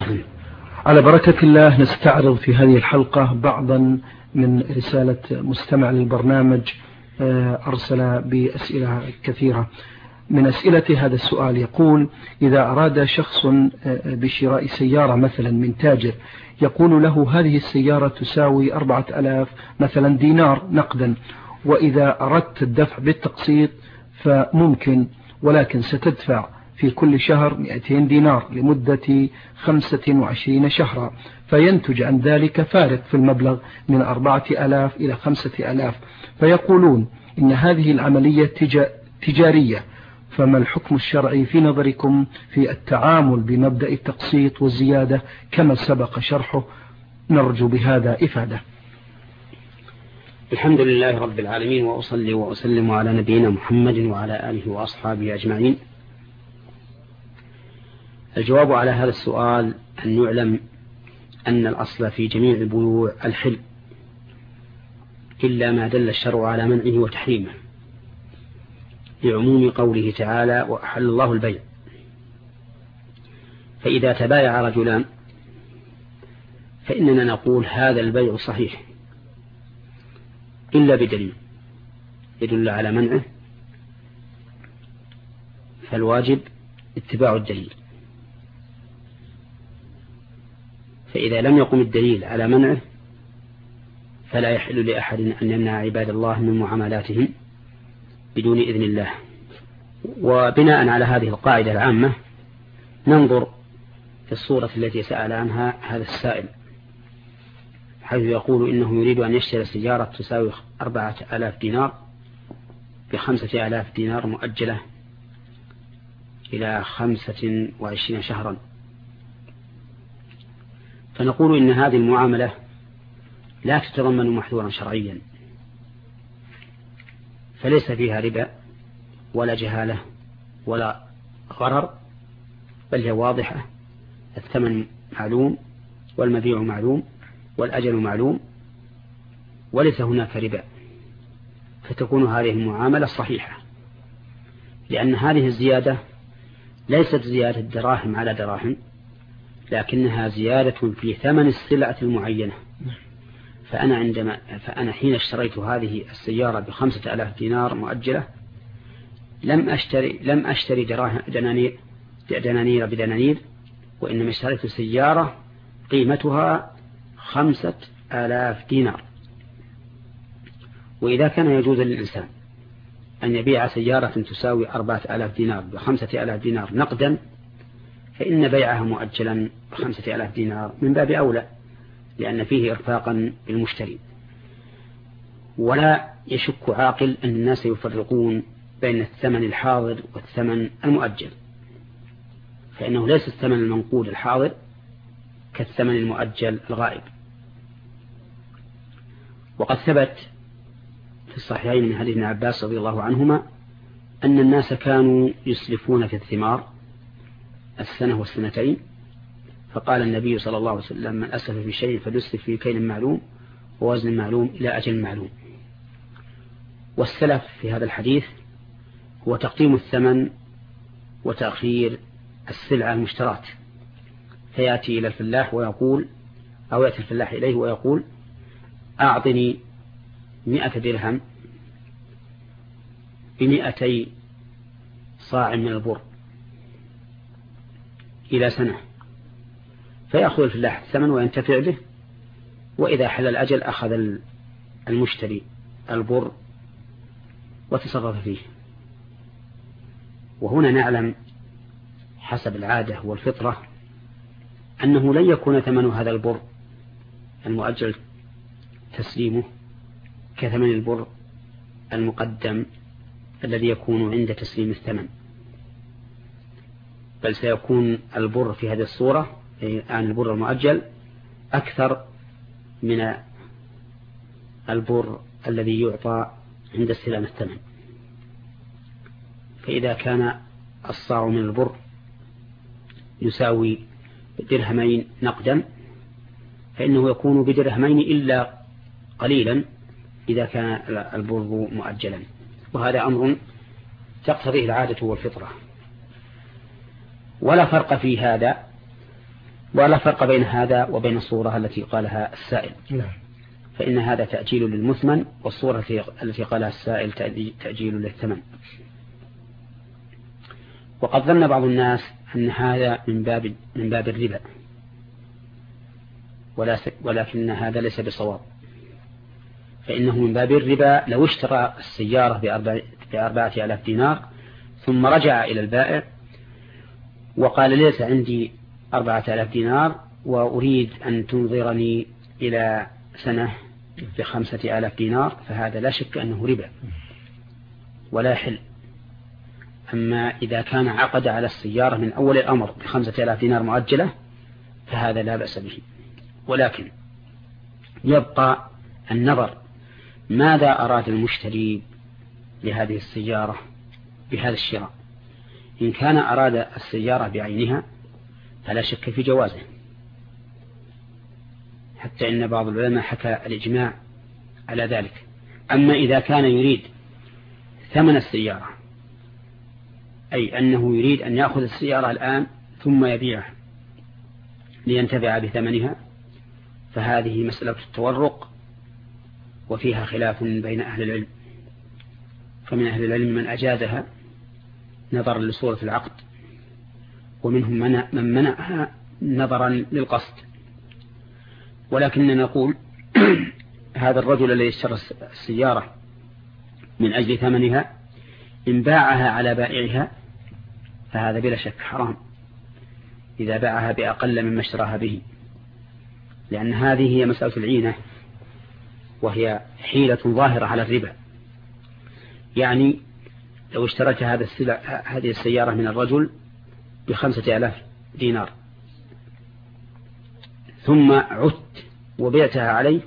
على بركة الله نستعرض في هذه الحلقة بعضا من رسالة مستمع للبرنامج أرسل بأسئلة كثيرة. من أسئلة هذا السؤال يقول: إذا أراد شخص بشراء سيارة مثلا من تاجر يقول له هذه السيارة تساوي 4000 مثلا دينار نقدا، وإذا أردت الدفع بالتقسيط فممكن، ولكن ستدفع في كل شهر 200 دينار لمدة 25 شهرا، فينتج عن ذلك فارق في المبلغ من 4000 إلى 5000، فيقولون إن هذه العملية تجارية، فما الحكم الشرعي في نظركم في التعامل بمبدأ التقسيط والزيادة كما سبق شرحه؟ نرجو بهذا إفادة. الحمد لله رب العالمين، وأصلي وأسلم على نبينا محمد وعلى آله وأصحابه أجمعين. الجواب على هذا السؤال أن يعلم أن الأصل في جميع البيوع الحل، إلا ما دل الشرع على منعه وتحريمه، لعموم قوله تعالى: وأحل الله البيع. فإذا تبايع رجلان فإننا نقول هذا البيع صحيح إلا بدليل يدل على منعه، فالواجب اتباع الدليل. فإذا لم يقم الدليل على منعه فلا يحل لأحد أن يمنع عباد الله من معاملاتهم بدون إذن الله. وبناء على هذه القاعدة العامة ننظر في الصورة التي سأل عنها هذا السائل، حيث يقول إنه يريد أن يشتري سيارة تساوي 4000 دينار ب5000 دينار مؤجلة إلى 25 شهرا. فنقول إن هذه المعاملة لا تتضمن محذورا شرعيا، فليس فيها ربا ولا جهالة ولا غرر، بل هي واضحة، الثمن معلوم والمبيع معلوم والأجل معلوم، وليس هناك ربا، فتكون هذه المعاملة صحيحة، لأن هذه الزيادة ليست زيادة دراهم على دراهم، لكنها زيادة في ثمن السلعة المعينة. فأنا حين اشتريت هذه السيارة ب5000 دينار مؤجلة لم أشتري دنانير بدنانير، وإنما اشتريت سيارة قيمتها 5000 دينار. وإذا كان يجوز للإنسان أن يبيع سيارة تساوي 4000 دينار ب5000 دينار نقدا، فإن بيعها مؤجلا ب5000 دينار من باب أولى، لأن فيه إرفاقا بالمشتري. ولا يشك عاقل أن الناس يفرقون بين الثمن الحاضر والثمن المؤجل، فإنه ليس الثمن المنقود الحاضر كالثمن المؤجل الغائب. وقد ثبت في الصحيحين من حديث ابن عباس رضي الله عنهما أن الناس كانوا يسلفون في الثمار السنة والسنتين، فقال النبي صلى الله عليه وسلم: من أسلف في شيء فليسلف في كيل معلوم ووزن معلوم إلى أجل معلوم. والسلف في هذا الحديث هو تقديم الثمن وتأخير السلعة المشترات، فيأتي إلى الفلاح ويقول، أو يأتي الفلاح إليه ويقول: أعطني 100 درهم ب200 صاع من البر إلى سنة، فيأخذ الفلاح الثمن وينتفع به، وإذا حل الأجل أخذ المشتري البر وتصرف فيه. وهنا نعلم حسب العادة والفطرة أنه لن يكون ثمن هذا البر المؤجل تسليمه كثمن البر المقدم الذي يكون عند تسليم الثمن، بل سيكون البر في هذه الصورة عن البر المؤجل أكثر من البر الذي يعطى عند استلام الثمن. فإذا كان الصاع من البر يساوي درهمين نقدا، فإنه يكون بدرهمين إلا قليلا إذا كان البر مؤجلا، وهذا أمر تقتضيه العادة والفطرة. ولا فرق في هذا ولا فرق بين هذا وبين الصورة التي قالها السائل. فإن هذا تأجيل للمثمن، والصورة التي قالها السائل تأجيل للثمن. وقد ظن بعض الناس أن هذا من باب الربا، ولكن هذا ليس بصواب، فإنه من باب الربا لو اشترى السيارة ب4,000 دينار ثم رجع إلى البائع وقال ليس عندي 4,000 دينار وأريد أن تنظرني إلى سنة ب5,000 دينار، فهذا لا شك أنه ربا ولا يحل. أما إذا كان عقد على السيارة من أول الأمر ب5,000 دينار مؤجلة فهذا لا بأس به، ولكن يبقى النظر ماذا أراد المشتري لهذه السيارة بهذا الشراء. إن كان أراد السيارة بعينها فلا شك في جوازه، حتى إن بعض العلماء حكى الإجماع على ذلك. أما إذا كان يريد ثمن السيارة، أي أنه يريد أن يأخذ السيارة الآن ثم يبيعها لينتفع بثمنها، فهذه مسألة التورق وفيها خلاف بين أهل العلم. فمن أهل العلم من أجازها نظرا لصورة العقد، ومنهم من منعها نظرا للقصد. ولكننا نقول هذا الرجل الذي اشترى السيارة من أجل ثمنها إن باعها على بائعها فهذا بلا شك حرام إذا باعها بأقل مما اشتراها به، لأن هذه هي مسألة العينة، وهي حيلة ظاهرة على الربا. يعني لو اشتريت هذه السيارة من الرجل ب5,000 دينار ثم عدت وبيعتها عليه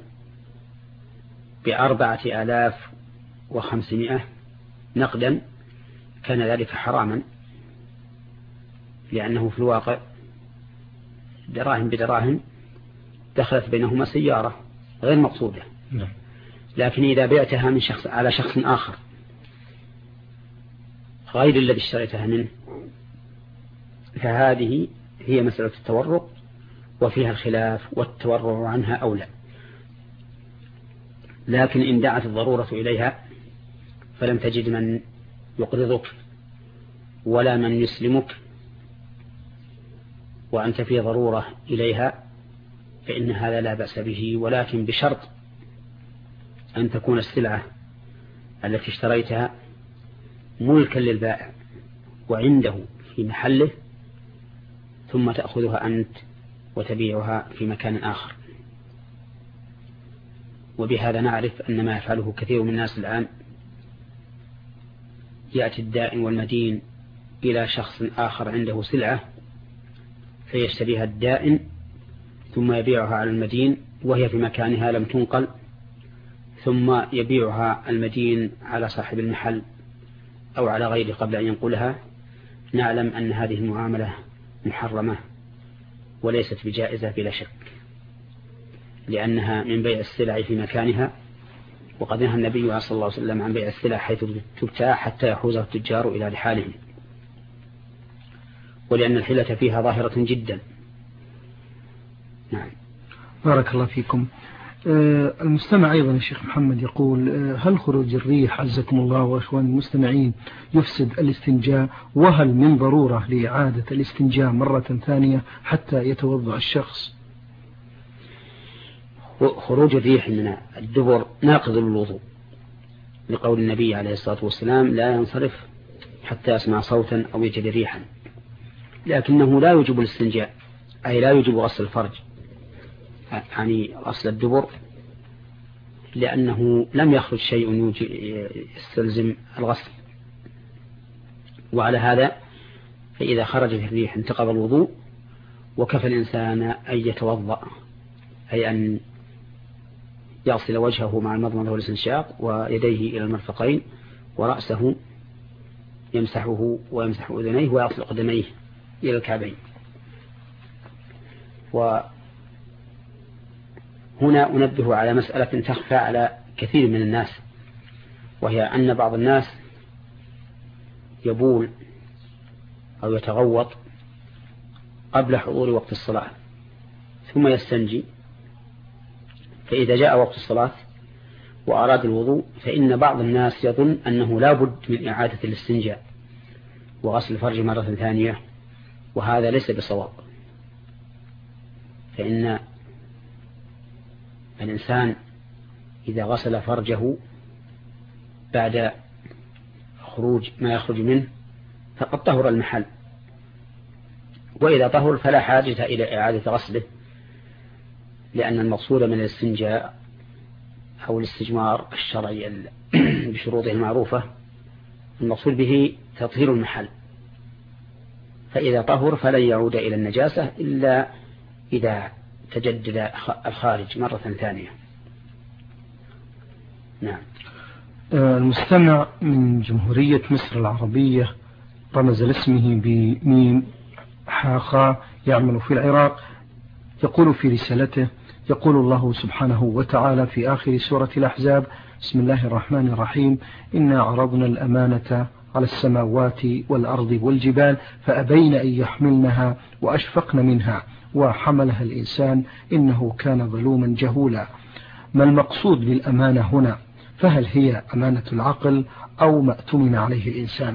ب4,500 نقدا، كان ذلك حراما، لأنه في الواقع دراهم بدراهم دخلت بينهما سيارة غير مقصودة. لكن إذا بعتها من شخص على شخص آخر غير الذي اشتريتها منه فهذه هي مسألة التورق، وفيها الخلاف والتورع عنها أولى. لكن إن دعت الضرورة إليها فلم تجد من يقرضك ولا من يسلمك وأنت في ضرورة إليها فإن هذا لا بأس به، ولكن بشرط أن تكون السلعة التي اشتريتها ملكا للبائع وعنده في محله، ثم تأخذها أنت وتبيعها في مكان آخر. وبهذا نعرف أن ما يفعله كثير من الناس الآن، يأتي الدائن والمدين إلى شخص آخر عنده سلعة فيشتريها الدائن ثم يبيعها على المدين وهي في مكانها لم تنقل، ثم يبيعها المدين على صاحب المحل أو على غيره قبل أن ينقلها. نعلم أن هذه المعاملة محرمة وليست بجائزة بلا شك، لأنها من بيع السلع في مكانها، وقد نهى النبي صلى الله عليه وسلم عن بيع السلع حيث تبتاع حتى يحوزها التجار إلى رحالهم، ولأن الحيلة فيها ظاهرة جدا. نعم. بارك الله فيكم. المستمع أيضا الشيخ محمد يقول: هل خروج الريح عزكم الله وأخوان المستمعين يفسد الاستنجاء؟ وهل من ضرورة لإعادة الاستنجاء مرة ثانية حتى يتوضأ الشخص؟ خروج الريح من الدبر ناقض للوضوء، لقول النبي عليه الصلاة والسلام: لا ينصرف حتى يسمع صوتا أو يجد ريحا. لكنه لا يجب الاستنجاء، أي لا يجب غسل الفرج، يعني غسل الدبر، لأنه لم يخرج شيء يستلزم الغسل. وعلى هذا فإذا خرجت الريح انتقض الوضوء، وكفى الإنسان أن يتوضأ، أي أن يغسل وجهه مع المضمضة والاستنشاق ويديه إلى المرفقين ورأسه يمسحه ويمسح أذنيه ويغسل قدميه إلى الكعبين. وهنا أنبه على مسألة تخفى على كثير من الناس، وهي أن بعض الناس يبول أو يتغوط قبل حضور وقت الصلاة، ثم يستنجي، فإذا جاء وقت الصلاة وأراد الوضوء فإن بعض الناس يظن أنه لا بد من إعادة الاستنجاء وغسل الفرج مرة ثانية، وهذا ليس بصواب. فإن الإنسان إذا غسل فرجه بعد خروج ما يخرج منه فقد طهر المحل، وإذا طهر فلا حاجة إلى إعادة غسله، لأن المقصود من الاستنجاء أو الاستجمار الشرعي بشروطه المعروفة المقصود به تطهير المحل، فإذا طهر فلن يعود إلى النجاسة إلا إذا تجدد الخارج مرة ثانية. نعم. المستمع من جمهورية مصر العربية رمز لاسمه بميم حاخا يعمل في العراق، يقول في رسالته: يقول الله سبحانه وتعالى في آخر سورة الأحزاب: بسم الله الرحمن الرحيم: إنا عرضنا الأمانة على السماوات والأرض والجبال فأبين أن يحملنها وأشفقن منها وحملها الإنسان إنه كان ظلوما جهولا. ما المقصود بالأمانة هنا؟ فهل هي أمانة العقل أو ما اؤتمن عليه الإنسان؟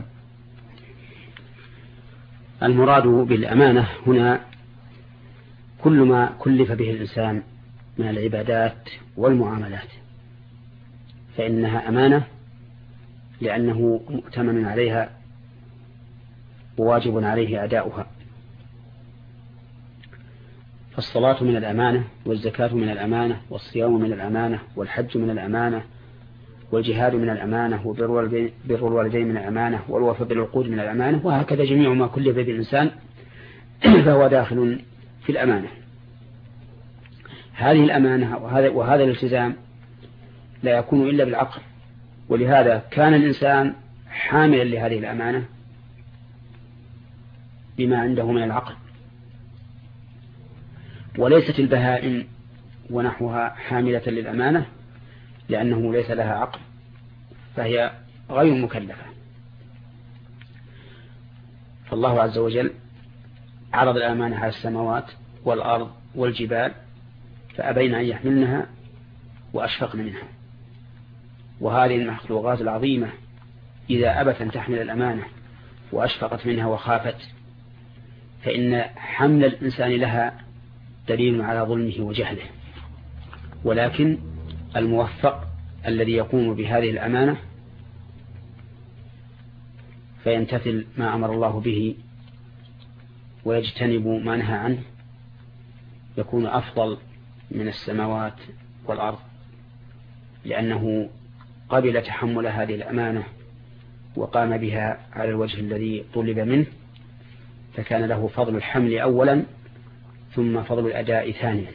المراد بالأمانة هنا كل ما كلف به الإنسان من العبادات والمعاملات، فإنها أمانة لأنه مؤتمن عليها وواجب عليه أداؤها. فالصلاة من الأمانة، والزكاة من الأمانة، والصيام من الأمانة، والحج من الأمانة، والجهاد من الأمانة، وبر الوالدين من الأمانة، والوفاء بالعقود من الأمانة، وهكذا جميع ما كلف به الإنسان فهو داخل في الأمانة. هذه الأمانة وهذا الالتزام لا يكون إلا بالعقل، ولهذا كان الإنسان حاملا لهذه الأمانة بما عنده من العقل، وليست البهائم ونحوها حاملة للأمانة لأنه ليس لها عقل، فهي غير مكلفة. فالله عز وجل عرض الأمانة على السماوات والأرض والجبال فأبين أن يحملنها وأشفقن منها. وهذه المخلوقات العظيمة إذا أبت أن تحمل الأمانة وأشفقت منها وخافت فإن حمل الإنسان لها دليل على ظلمه وجهله. ولكن الموفق الذي يقوم بهذه الأمانة فيمتثل ما أمر الله به ويجتنب ما نهى عنه يكون أفضل من السماوات والأرض، لأنه قبل تحمل هذه الأمانة وقام بها على الوجه الذي طلب منه، فكان له فضل الحمل أولا ثم فضل الأداء ثانيا.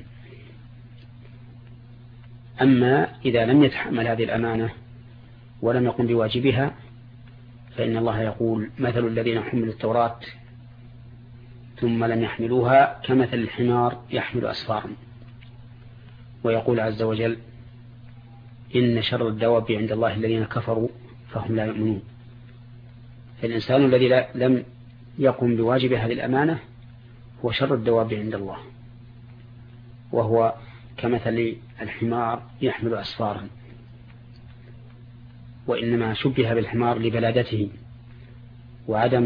أما إذا لم يتحمل هذه الأمانة ولم يقم بواجبها فإن الله يقول: مثل الذين حملوا التوراة ثم لم يحملوها كمثل الحمار يحمل أسفارا. ويقول عز وجل: إن شر الدواب عند الله الذين كفروا فهم لا يؤمنون. فالإنسان الذي لم يقم بواجب هذه الأمانة هو شر الدواب عند الله، وهو كمثل الحمار يحمل أسفارا، وإنما شبه بالحمار لبلادته وعدم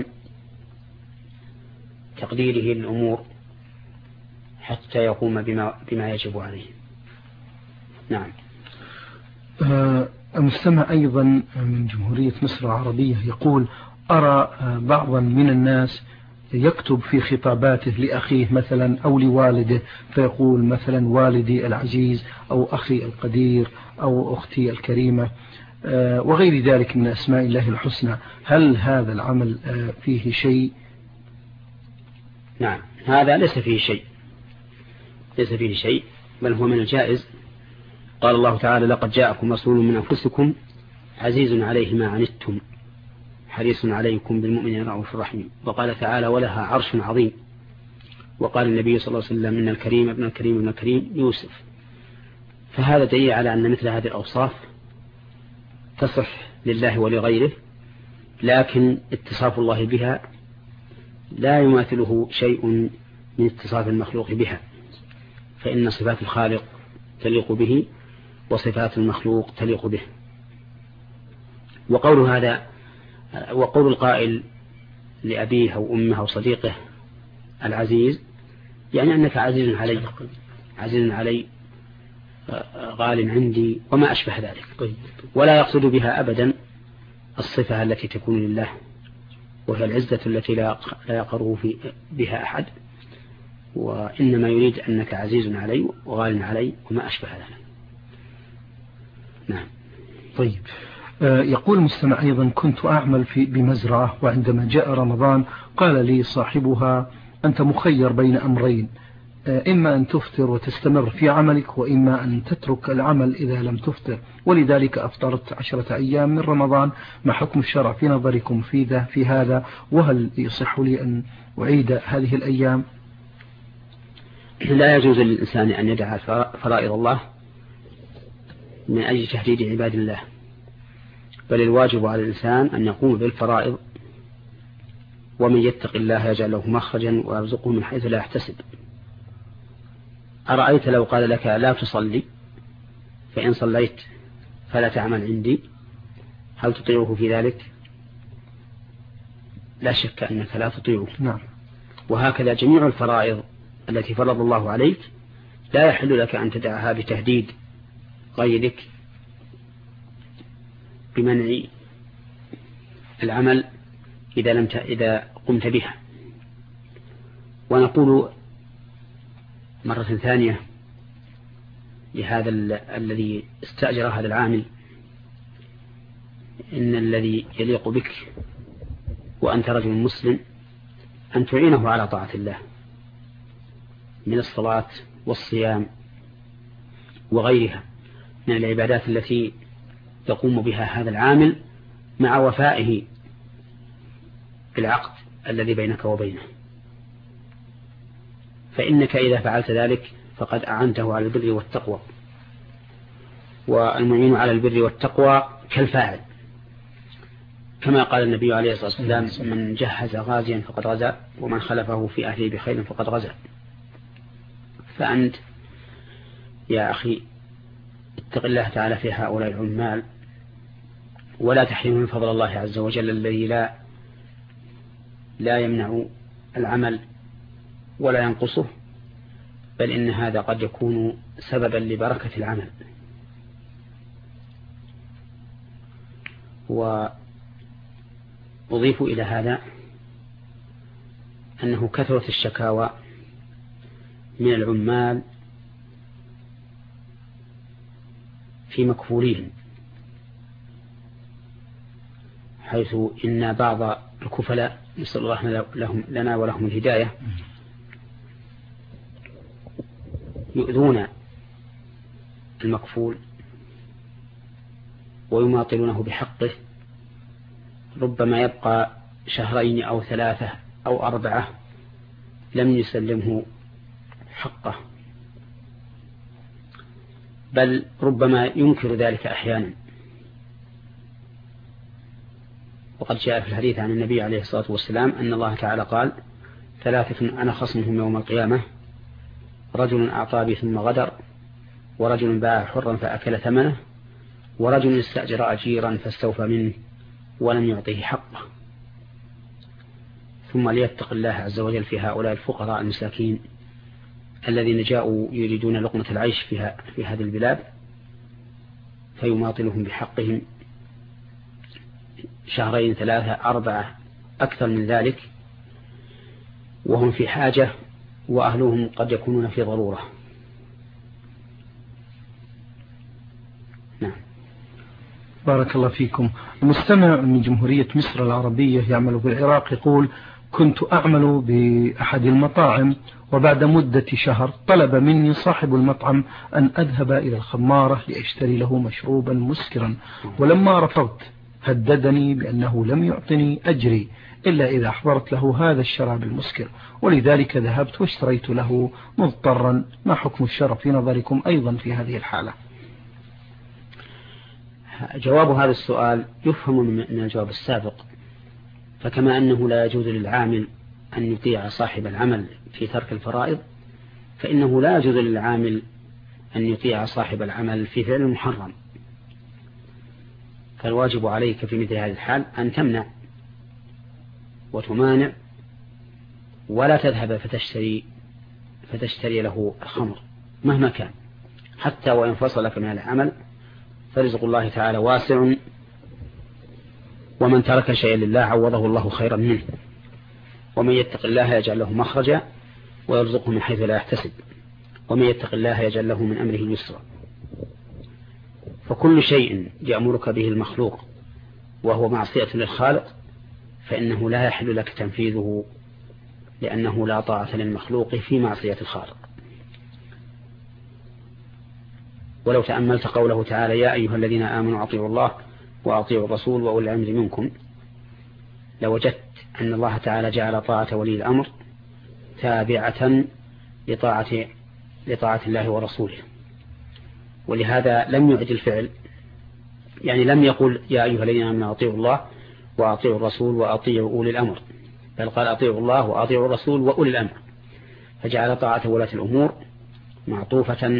تقديره للأمور حتى يقوم بما يجب عليه. نعم. المستمع أيضا من جمهورية مصر العربية يقول: أرى بعضا من الناس يكتب في خطاباته لأخيه مثلا أو لوالده فيقول مثلا: والدي العزيز، أو أخي القدير، أو أختي الكريمة، وغير ذلك من أسماء الله الحسنى. هل هذا العمل فيه شيء؟ نعم، هذا ليس فيه شيء بل هو من الجائز. قال الله تعالى: لقد جاءكم رسول من أنفسكم عزيز عليه ما عنتم حريص عليكم بالمؤمنين رؤوف رحيم. وقال تعالى: ولها عرش عظيم. وقال النبي صلى الله عليه وسلم: إن الكريم ابن الكريم ابن الكريم يوسف. فهذا دليل على أن مثل هذه الأوصاف تصح لله ولغيره، لكن اتصاف الله بها لا يماثله شيء من اتصاف المخلوق بها. فإن صفات الخالق تليق به وصفات المخلوق تليق به. وقول هذا وقول القائل لأبيه أو أمه أو صديقه العزيز يعني أنك عزيز علي غال عندي وما أشبه ذلك، ولا يقصد بها أبدا الصفة التي تكون لله وهي العزة التي لا يقره بها أحد، وإنما يريد أنك عزيز علي وغال علي وما أشبه ذلك. نعم. طيب، يقول المستمع أيضا: كنت أعمل بمزرعة، وعندما جاء رمضان قال لي صاحبها: أنت مخير بين أمرين، إما أن تفطر وتستمر في عملك، وإما أن تترك العمل إذا لم تفطر، ولذلك أفطرت 10 أيام من رمضان. ما حكم الشرع في نظركم في هذا؟ وهل يصح لي أن أعيد هذه الأيام؟ لا يجوز للإنسان أن يدع فرائض الله من أجل تهديد عباد الله، بل الواجب على الإنسان أن يقوم بالفرائض، ومن يتق الله يجعل له مخرجا ويرزقه من حيث لا يحتسب. أرأيت لو قال لك لا تصلي، فإن صليت فلا تعمل عندي، هل تطيعه في ذلك؟ لا شك أنك لا تطيعه. نعم. وهكذا جميع الفرائض التي فرض الله عليك لا يحل لك أن تدعها بتهديد غيرك بمنع العمل إذا قمت بها. ونقول مرة ثانية لهذا الذي استأجر هذا العامل: إن الذي يليق بك وأنت رجل مسلم أن تعينه على طاعة الله من الصلاة والصيام وغيرها من العبادات التي يقوم بها هذا العامل مع وفائه بالعقد الذي بينك وبينه. فإنك إذا فعلت ذلك فقد أعنته على البر والتقوى، والمعين على البر والتقوى كالفاعل، كما قال النبي عليه الصلاة والسلام: من جهز غازيا فقد غزا، ومن خلفه في أهله بخير فقد غزا. فأنت يا أخي اتق الله تعالى في هؤلاء العمال، ولا تحرم من فضل الله عز وجل الذي لا يمنع العمل ولا ينقصه، بل إن هذا قد يكون سببا لبركة العمل. وأضيف إلى هذا أنه كثرة الشكاوى من العمال في مكفولين، حيث إن بعض الكفلاء نسأل الله لنا ولهم الهداية يؤذون المكفول ويماطلونه بحقه، ربما يبقى 2 أو 3 أو 4 لم يسلمه حقه، بل ربما ينكر ذلك أحيانا. وقد جاء في الحديث عن النبي عليه الصلاة والسلام أن الله تعالى قال: 3 أنا خصمهم يوم القيامة: رجل أعطى بي ثم غدر، ورجل باع حرا فأكل ثمنه، ورجل استأجر أجيرا فاستوفى منه ولم يعطيه حقه. ثم ليتق الله عز وجل في هؤلاء الفقراء المساكين الذين جاءوا يريدون لقمة العيش في هذه البلاد، فيماطلهم بحقهم 2 3 4 أكثر من ذلك، وهم في حاجة وأهلهم قد يكونون في ضرورة. نعم. بارك الله فيكم. المستمع من جمهورية مصر العربية يعمل في العراق يقول: كنت أعمل بأحد المطاعم، وبعد مدة شهر طلب مني صاحب المطعم أن أذهب إلى الخمارة لأشتري له مشروبا مسكرا، ولما رفضت هددني بأنه لم يعطني أجري إلا إذا أحضرت له هذا الشراب المسكر، ولذلك ذهبت واشتريت له مضطرا. ما حكم الشرع في نظركم أيضا في هذه الحالة؟ جواب هذا السؤال يفهم من الجواب السابق، فكما أنه لا يجوز للعامل أن يطيع صاحب العمل في ترك الفرائض، فإنه لا يجوز للعامل أن يطيع صاحب العمل في فعل محرم، فالواجب عليك في مثل هذه الحال أن تمنع وتمانع، ولا تذهب فتشتري له الخمر مهما كان، حتى وإن فصلك من العمل، فرزق الله تعالى واسع، ومن ترك شيئا لله عوضه الله خيرا منه، ومن يتق الله يجعل له مخرجا ويرزقه من حيث لا يحتسب، ومن يتق الله يجعل له من أمره يسرا. فكل شيء يأمرك به المخلوق وهو معصية للخالق فإنه لا يحل لك تنفيذه، لأنه لا طاعة للمخلوق في معصية الخالق. ولو تأملت قوله تعالى: يا أيها الذين آمنوا أطيعوا الله وأطيعوا الرسول وأولي الأمر منكم، لوجدت أن الله تعالى جعل طاعة ولي الأمر تابعة لطاعة الله ورسوله، ولهذا لم يعد الفعل، يعني لم يقل يا أيها الذين آمنوا أطيعوا الله وأطيعوا الرسول وأطيعوا أولي الأمر، بل قال أطيعوا الله وأطيعوا الرسول وأولي الأمر، فجعل طاعة ولاة الأمور معطوفة،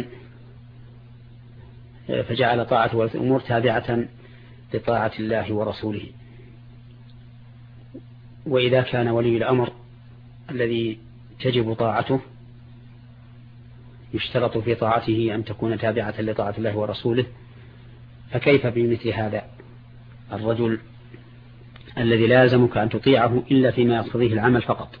فجعل طاعة ولاة الأمور تابعة لطاعة الله ورسوله. وإذا كان ولي الأمر الذي تجب طاعته يشترط في طاعته أن تكون تابعة لطاعة الله ورسوله، فكيف بمثل هذا الرجل الذي لا يلزمك أن تطيعه إلا فيما يقتضيه العمل فقط؟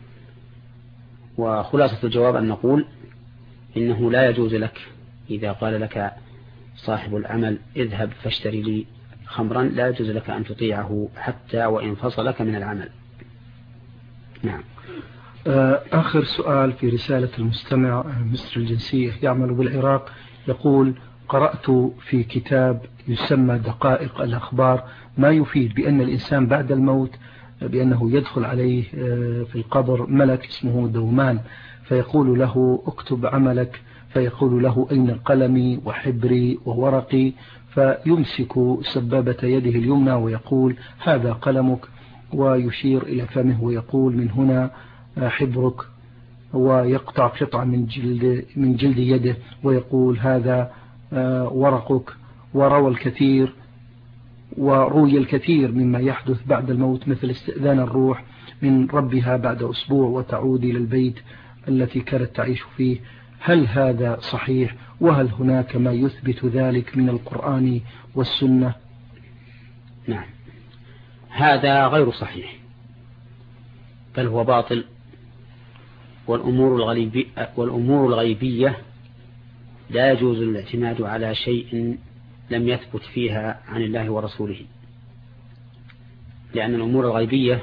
وخلاصة الجواب أن نقول إنه لا يجوز لك إذا قال لك صاحب العمل اذهب فاشتري لي خمرا، لا يجوز لك أن تطيعه حتى وإن فصلك من العمل. نعم. آخر سؤال في رسالة المستمع مصر الجنسية يعمل بالعراق، يقول: قرأت في كتاب يسمى دقائق الأخبار ما يفيد بأن الإنسان بعد الموت بأنه يدخل عليه في القبر ملك اسمه دومان، فيقول له اكتب عملك، فيقول له أين قلمي وحبري وورقي، فيمسك سبابة يده اليمنى ويقول هذا قلمك، ويشير إلى فمه ويقول من هنا حبرك، ويقطع قطعة من جلد يده ويقول هذا ورقك. وروي الكثير مما يحدث بعد الموت، مثل استئذان الروح من ربها بعد أسبوع وتعود إلى البيت التي كانت تعيش فيه. هل هذا صحيح؟ وهل هناك ما يثبت ذلك من القرآن والسنة؟ نعم، هذا غير صحيح، بل هو باطل. والأمور الغيبية لا يجوز الاعتماد على شيء لم يثبت فيها عن الله ورسوله، لأن الأمور الغيبية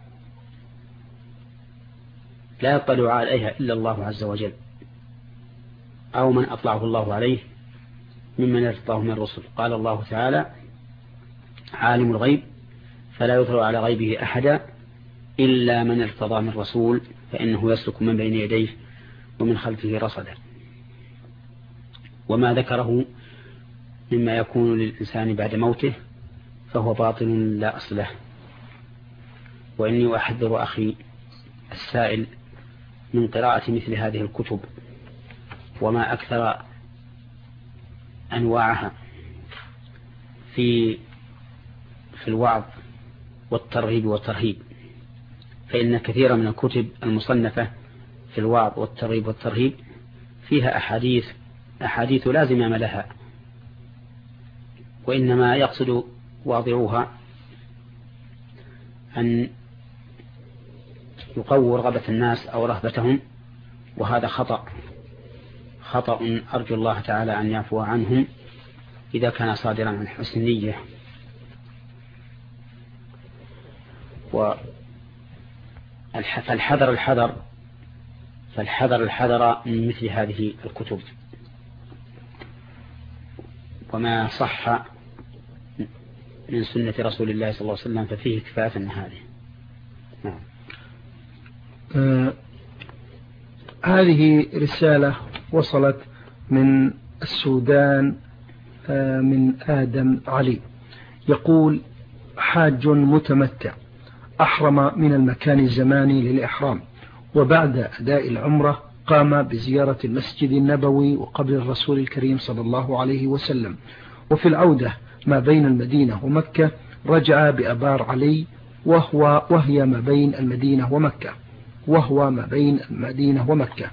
لا يطلع عليها إلا الله عز وجل أو من أطلعه الله عليه ممن ارتضاه من الرسل. قال الله تعالى: عالم الغيب فلا يطلع على غيبه أحدا إلا من ارتضى من رسول فإنه يسلك من بين يديه ومن خلفه رصدا. وما ذكره مما يكون للإنسان بعد موته فهو باطل لا أصل له. وإني أحذر أخي السائل من قراءة مثل هذه الكتب، وما أكثر أنواعها في الوعظ والترغيب والترهيب، فإن كثيرا من الكتب المصنفة في الوعظ والترغيب والترهيب فيها أحاديث لا زمام لها، وإنما يقصد واضعوها أن يقووا رغبة الناس أو رهبتهم، وهذا خطأ أرجو الله تعالى أن يعفو عنهم إذا كان صادرا عن حسن نية. فالحذر من مثل هذه الكتب، وما صح من سنة رسول الله صلى الله عليه وسلم ففيه كفاية من هذه. نعم. هذه رسالة وصلت من السودان من آدم علي، يقول: حاج متمتع أحرم من المكان الزماني للإحرام، وبعد أداء العمرة قام بزيارة المسجد النبوي وقبر الرسول الكريم صلى الله عليه وسلم. وفي العودة ما بين المدينة ومكة رجع بأبار علي وهي ما بين المدينة ومكة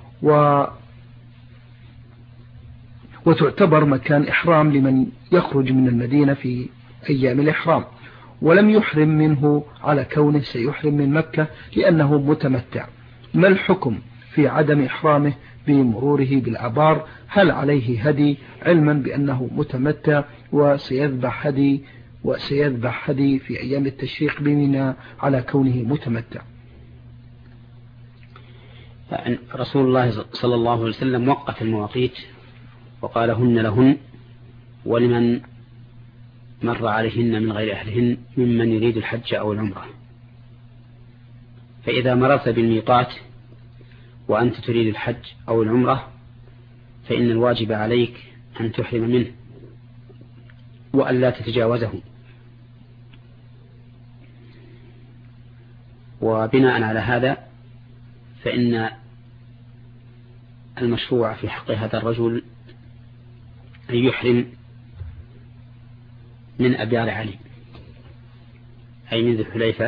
وتعتبر مكان إحرام لمن يخرج من المدينة في أيام الإحرام، ولم يحرم منه على كونه سيحرم من مكة لأنه متمتع. ما الحكم في عدم إحرامه بمروره بالآبار؟ هل عليه هدي علما بأنه متمتع وسيذبح هدي في أيام التشريق بمنى على كونه متمتع؟ رسول الله صلى الله عليه وسلم وقت المواقيت وقال هن لهن ولمن مر عليهن من غير أهلهن ممن يريد الحج أو العمرة. فإذا مررت بالميقات وأنت تريد الحج أو العمرة فإن الواجب عليك أن تحرم منه وأن لا تتجاوزه. وبناء على هذا فإن المشروع في حق هذا الرجل أن يحرم من أبيار علي أي من ذي الحليفة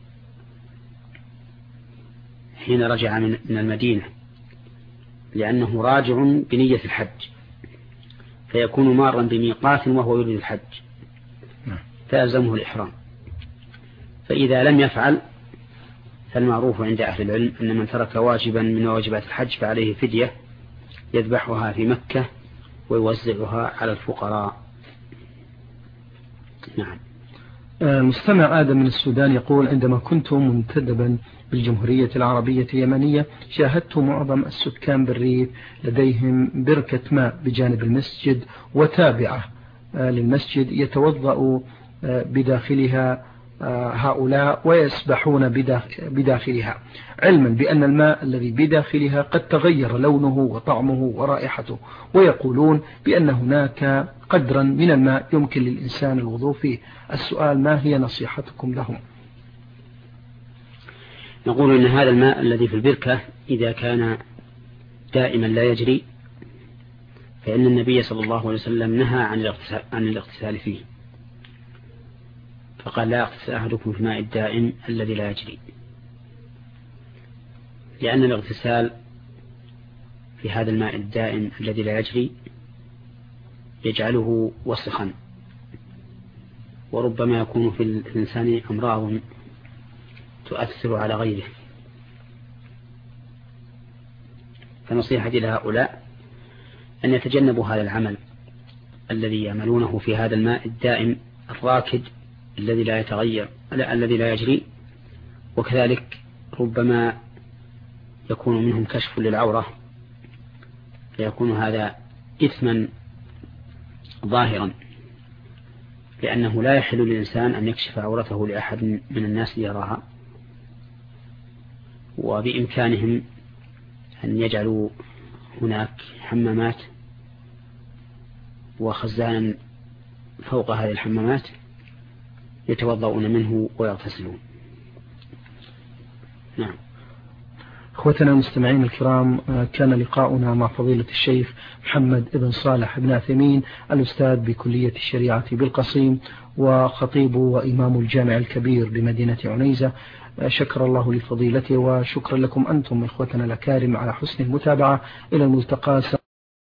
حين رجع من المدينة، لأنه راجع بنية الحج فيكون مارا بميقات وهو يريد الحج فيلزمه الإحرام. فإذا لم يفعل فالمعروف عند أهل العلم أن من ترك واجبا من واجبات الحج فعليه فدية يذبحها في مكة ويوزعها على الفقراء. نعم. مستمع آدم من السودان يقول: عندما كنت منتدبا بالجمهورية العربية اليمنية شاهدت معظم السكان بالريف لديهم بركة ماء بجانب المسجد وتابعة للمسجد يتوضأ بداخلها هؤلاء ويسبحون بداخلها، علما بأن الماء الذي بداخلها قد تغير لونه وطعمه ورائحته، ويقولون بأن هناك قدرا من الماء يمكن للإنسان الوضوء فيه. السؤال: ما هي نصيحتكم لهم؟ نقول إن هذا الماء الذي في البركة إذا كان دائما لا يجري فإن النبي صلى الله عليه وسلم نهى عن الاغتسال فيه، فقال: لا يغتسل أحدكم في الماء الدائم الذي لا يجري، لأن الاغتسال في هذا الماء الدائم الذي لا يجري يجعله وسخا، وربما يكون في الإنسان أمراض تؤثر على غيره. فنصيحتي لهؤلاء أن يتجنبوا هذا العمل الذي يعملونه في هذا الماء الدائم الراكد الذي لا يتغير الذي لا يجري، وكذلك ربما يكون منهم كشف للعورة فيكون هذا إثما ظاهرا، لأنه لا يحل للإنسان أن يكشف عورته لأحد من الناس ليراها، وبإمكانهم أن يجعلوا هناك حمامات وخزانا فوق هذه الحمامات يتوضؤون منه ويغتسلون. نعم. أخوتنا المستمعين الكرام، كان لقاؤنا مع فضيلة الشيخ محمد بن صالح بن عثيمين الأستاذ بكلية الشريعة بالقصيم وخطيب وإمام الجامع الكبير بمدينة عنيزة. شكر الله لفضيلته وشكرا لكم أنتم إخوتنا الأكارم على حسن المتابعة. إلى الملتقى.